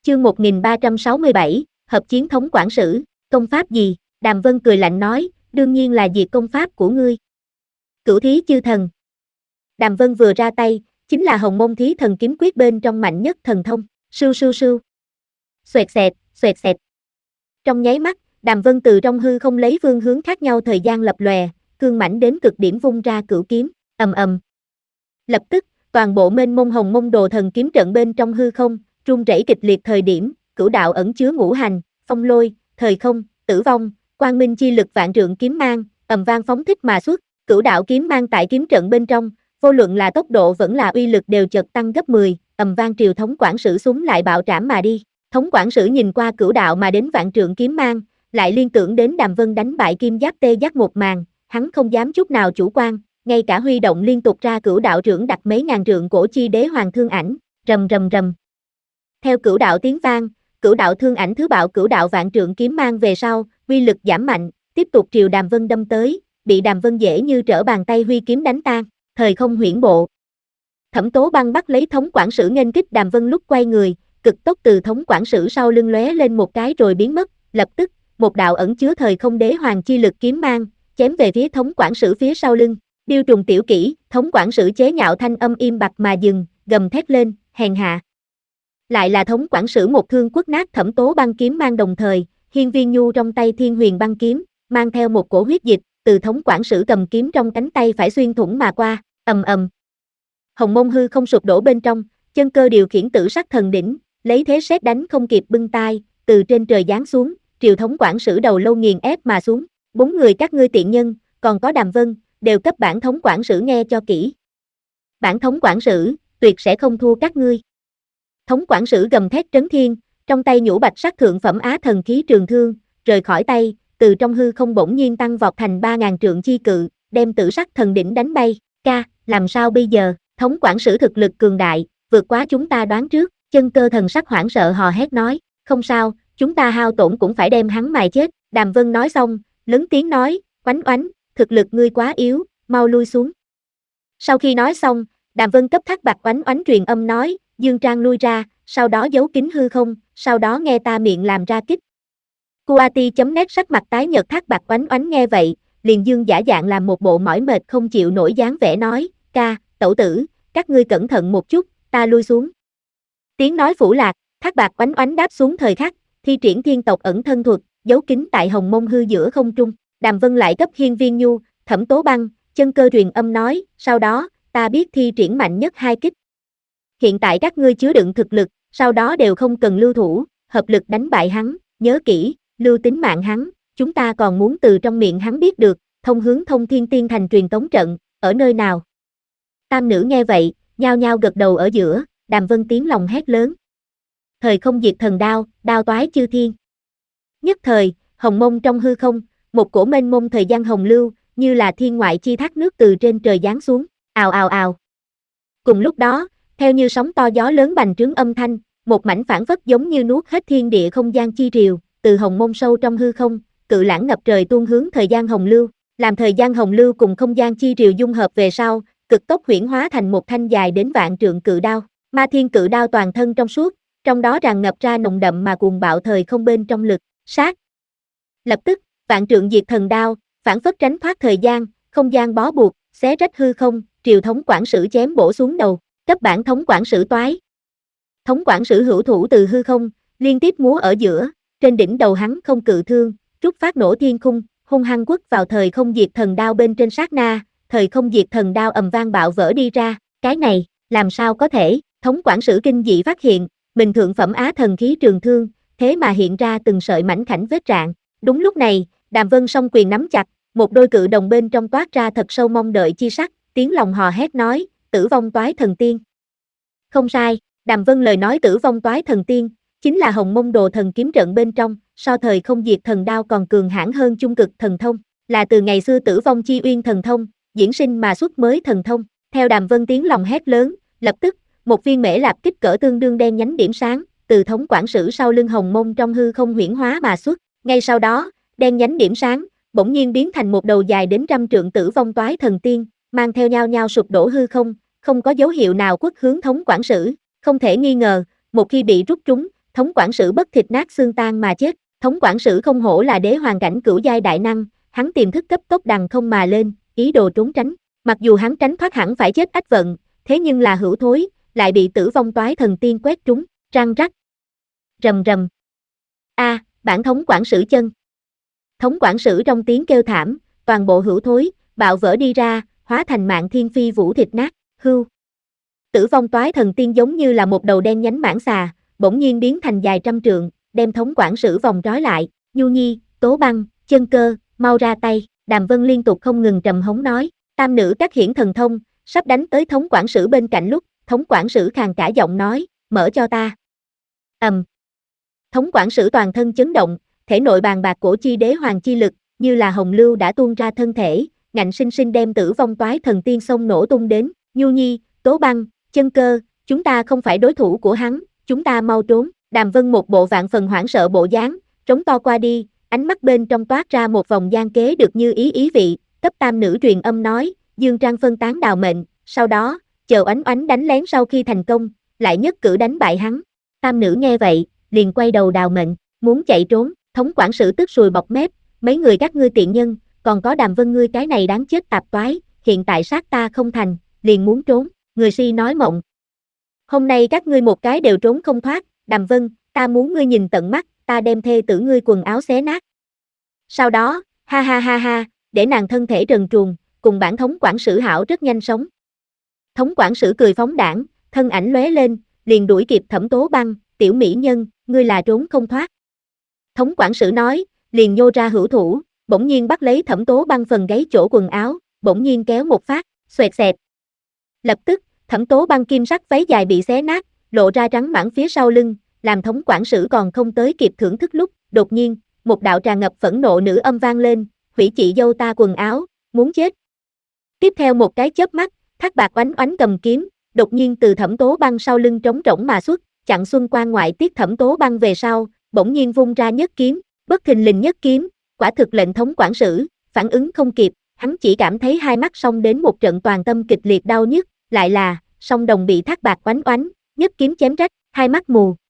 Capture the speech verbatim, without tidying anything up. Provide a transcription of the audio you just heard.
Chương một nghìn ba trăm sáu mươi bảy, hợp chiến thống quản sử, công pháp gì? Đàm Vân cười lạnh nói, đương nhiên là diệt công pháp của ngươi. Cửu thí chư thần. Đàm Vân vừa ra tay, chính là hồng môn thí thần kiếm quyết bên trong mạnh nhất thần thông, sưu sưu sưu. Xoẹt xẹt, xoẹt xẹt. Trong nháy mắt, Đàm Vân từ trong hư không lấy phương hướng khác nhau thời gian lập lòe, cương mãnh đến cực điểm vung ra cửu kiếm, ầm ầm. Lập tức, toàn bộ mênh mông hồng mông đồ thần kiếm trận bên trong hư không, rung rẩy kịch liệt thời điểm, cửu đạo ẩn chứa ngũ hành, phong lôi, thời không, tử vong, quang minh chi lực vạn trượng kiếm mang, ầm vang phóng thích mà xuất, cửu đạo kiếm mang tại kiếm trận bên trong, vô luận là tốc độ vẫn là uy lực đều chợt tăng gấp mười, ầm vang triều thống quản sử súng lại bạo trảm mà đi. Thống quản sử nhìn qua cửu đạo mà đến vạn trượng kiếm mang, lại liên tưởng đến Đàm Vân đánh bại kim giáp tê giác một màn, hắn không dám chút nào chủ quan, ngay cả huy động liên tục ra cửu đạo trưởng đặt mấy ngàn trượng cổ chi đế hoàng thương ảnh, rầm rầm rầm. Theo cửu đạo tiếng vang, cửu đạo thương ảnh thứ bạo cửu đạo vạn trượng kiếm mang về sau, uy lực giảm mạnh, tiếp tục triều Đàm Vân đâm tới, bị Đàm Vân dễ như trở bàn tay huy kiếm đánh tan, thời không huyễn bộ. Thẩm Tố Băng bắt lấy thống quản sử nghênh kích Đàm Vân lúc quay người, cực tốc từ thống quản sử sau lưng lóe lên một cái rồi biến mất, lập tức, một đạo ẩn chứa thời không đế hoàng chi lực kiếm mang, chém về phía thống quản sử phía sau lưng. Điêu trùng tiểu kỹ, thống quản sử chế nhạo thanh âm im bặt mà dừng, gầm thét lên, hèn hạ. Lại là thống quản sử một thương quất nát Thẩm Tố Băng kiếm mang đồng thời, Hiên Viên Nhu trong tay Thiên Huyền băng kiếm, mang theo một cổ huyết dịch, từ thống quản sử cầm kiếm trong cánh tay phải xuyên thủng mà qua, ầm ầm. Hồng mông hư không sụp đổ bên trong, chân cơ điều khiển tử sắc thần đỉnh, lấy thế sét đánh không kịp bưng tai, từ trên trời giáng xuống, triều thống quản sử đầu lâu nghiền ép mà xuống. Bốn người các ngươi tiện nhân, còn có Đàm Vân, đều cấp bản thống quản sử nghe cho kỹ. Bản thống quản sử, tuyệt sẽ không thua các ngươi. Thống quản sử gầm thét trấn thiên, trong tay nhũ bạch sắc thượng phẩm á thần khí trường thương, rời khỏi tay, từ trong hư không bỗng nhiên tăng vọt thành ba ngàn trượng chi cự, đem tử sắc thần đỉnh đánh bay. Ca, làm sao bây giờ? Thống quản sử thực lực cường đại, vượt quá chúng ta đoán trước. Chân cơ thần sắc hoảng sợ hò hét nói, không sao, chúng ta hao tổn cũng phải đem hắn mài chết. Đàm Vân nói xong, lớn tiếng nói, oánh oánh, thực lực ngươi quá yếu, mau lui xuống. Sau khi nói xong, Đàm Vân cấp Thác Bạt oánh oánh truyền âm nói, Dương Trang lui ra, sau đó giấu kín hư không, sau đó nghe ta miệng làm ra kích. Kuati chấm nét sắc mặt tái nhợt Thác Bạt oánh oánh nghe vậy, liền dương giả dạng làm một bộ mỏi mệt không chịu nổi dáng vẻ nói, ca, tẩu tử, các ngươi cẩn thận một chút, ta lui xuống. Tiếng nói phủ lạc, Thác Bạt oánh oánh đáp xuống thời khắc, thi triển thiên tộc ẩn thân thuật, giấu kín tại hồng mông hư giữa không trung. Đàm Vân lại cấp Hiên Viên Nhu, Thẩm Tố Băng, chân cơ truyền âm nói, sau đó, ta biết thi triển mạnh nhất hai kích. Hiện tại các ngươi chứa đựng thực lực, sau đó đều không cần lưu thủ, hợp lực đánh bại hắn, nhớ kỹ, lưu tính mạng hắn, chúng ta còn muốn từ trong miệng hắn biết được, thông hướng Thông Thiên Tiên Thành truyền tống trận, ở nơi nào. Tam nữ nghe vậy, nhao nhao gật đầu ở giữa, Đàm Vân tiếng lòng hét lớn. Thời không diệt thần đao, đao toái chư thiên. Nhất thời, hồng mông trong hư không, một cổ mênh mông thời gian hồng lưu, như là thiên ngoại chi thác nước từ trên trời giáng xuống, ào ào ào. Cùng lúc đó, theo như sóng to gió lớn bành trướng âm thanh, một mảnh phản phất giống như nuốt hết thiên địa không gian chi triều, từ hồng mông sâu trong hư không, cự lãng ngập trời tuôn hướng thời gian hồng lưu, làm thời gian hồng lưu cùng không gian chi triều dung hợp về sau, cực tốc huyễn hóa thành một thanh dài đến vạn trượng cự đao. Ma thiên cự đao toàn thân trong suốt, trong đó tràn ngập ra nồng đậm mà cuồng bạo thời không bên trong lực, sát. Lập tức, vạn trượng diệt thần đao, phản phất tránh thoát thời gian, không gian bó buộc, xé rách hư không, triều thống quản sử chém bổ xuống đầu, cấp bản thống quản sử toái. Thống quản sử hữu thủ từ hư không, liên tiếp múa ở giữa, trên đỉnh đầu hắn không cự thương, rút phát nổ thiên khung, hung hăng quất vào thời không diệt thần đao bên trên sát na, thời không diệt thần đao ầm vang bạo vỡ đi ra, cái này, làm sao có thể? Thống quản sử kinh dị phát hiện, mình thượng phẩm á thần khí trường thương, thế mà hiện ra từng sợi mảnh khảnh vết rạn. Đúng lúc này, Đàm Vân song quyền nắm chặt, một đôi cự đồng bên trong toát ra thật sâu mong đợi chi sắc, tiếng lòng hò hét nói, tử vong toái thần tiên. Không sai, Đàm Vân lời nói tử vong toái thần tiên, chính là hồng mông đồ thần kiếm trận bên trong, so thời không diệt thần đao còn cường hãn hơn chung cực thần thông, là từ ngày xưa tử vong chi uyên thần thông, diễn sinh mà xuất mới thần thông. Theo Đàm Vân tiếng lòng hét lớn, lập tức, một viên mễ lạp kích cỡ tương đương đen nhánh điểm sáng, từ thống quản sử sau lưng hồng mông trong hư không huyễn hóa mà xuất. Ngay sau đó, đen nhánh điểm sáng, bỗng nhiên biến thành một đầu dài đến trăm trượng tử vong toái thần tiên, mang theo nhau nhau sụp đổ hư không, không có dấu hiệu nào quất hướng thống quản sử. Không thể nghi ngờ, một khi bị rút trúng, Thống quản sử bất thịt nát xương tan mà chết, thống quản sử không hổ là đế hoàng cảnh cửu giai đại năng, hắn tiềm thức cấp tốc đằng không mà lên, ý đồ trốn tránh, mặc dù hắn tránh thoát hẳn phải chết ách vận, thế nhưng là hữu thối, lại bị tử vong toái thần tiên quét trúng, răng rắc. Rầm rầm. A, à, bản thống quản sử chân. Thống quản sử trong tiếng kêu thảm, toàn bộ hữu thối, bạo vỡ đi ra, hóa thành mạng thiên phi vũ thịt nát, hưu. Tử vong toái thần tiên giống như là một đầu đen nhánh mãng xà, bỗng nhiên biến thành dài trăm trượng, đem thống quản sử vòng trói lại, Nhu Nhi, Tố Băng, Chân Cơ, mau ra tay, Đàm Vân liên tục không ngừng trầm hống nói, tam nữ các hiển thần thông, sắp đánh tới thống quản sử bên cạnh lúc, thống quản sử khàn cả giọng nói, mở cho ta. Ầm. Um. Thống quản sử toàn thân chấn động, thể nội bàn bạc cổ chi đế hoàng chi lực, như là hồng lưu đã tuôn ra thân thể, ngạnh sinh sinh đem tử vong toái thần tiên xông nổ tung đến, Nhu Nhi, Tố Băng, Chân Cơ, chúng ta không phải đối thủ của hắn, chúng ta mau trốn. Đàm Vân một bộ vạn phần hoảng sợ bộ dáng, trống to qua đi, ánh mắt bên trong toát ra một vòng gian kế được như ý ý vị, cấp tam nữ truyền âm nói, dương trang phân tán đào mệnh, sau đó, chờ oánh oánh đánh lén sau khi thành công, lại nhất cử đánh bại hắn. Tam nữ nghe vậy, liền quay đầu đào mệnh, muốn chạy trốn, thống quản sử tức sùi bọt mép, mấy người các ngươi tiện nhân, còn có Đàm Vân ngươi cái này đáng chết tạp toái, hiện tại sát ta không thành, liền muốn trốn, người si nói mộng. Hôm nay các ngươi một cái đều trốn không thoát, Đàm Vân, ta muốn ngươi nhìn tận mắt, ta đem thê tử ngươi quần áo xé nát. Sau đó, ha ha ha ha, để nàng thân thể trần truồng, cùng bản thống quản sử hảo rất nhanh sống. Thống quản sử cười phóng đãng, thân ảnh lóe lên, liền đuổi kịp Thẩm Tố Băng, tiểu mỹ nhân, ngươi là trốn không thoát. Thống quản sử nói, liền nhô ra hữu thủ, bỗng nhiên bắt lấy Thẩm Tố Băng phần gáy chỗ quần áo, bỗng nhiên kéo một phát, xoẹt xẹt. Lập tức, Thẩm Tố Băng kim sắc váy dài bị xé nát, lộ ra trắng mảng phía sau lưng, làm thống quản sử còn không tới kịp thưởng thức lúc, đột nhiên, một đạo tràn ngập phẫn nộ nữ âm vang lên, hủy chị dâu ta quần áo, muốn chết. Tiếp theo một cái chớp mắt, Thác Bạc oánh oánh cầm kiếm, đột nhiên từ Thẩm Tố Băng sau lưng trống rỗng mà xuất, chặn Xuân Quan ngoại tiết Thẩm Tố Băng về sau, bỗng nhiên vung ra nhất kiếm, bất thình lình nhất kiếm, quả thực lệnh thống quản sử, phản ứng không kịp, hắn chỉ cảm thấy hai mắt xông đến một trận toàn tâm kịch liệt đau nhức, lại là, song đồng bị Thác Bạc oánh oánh, nhất kiếm chém rách, hai mắt mù.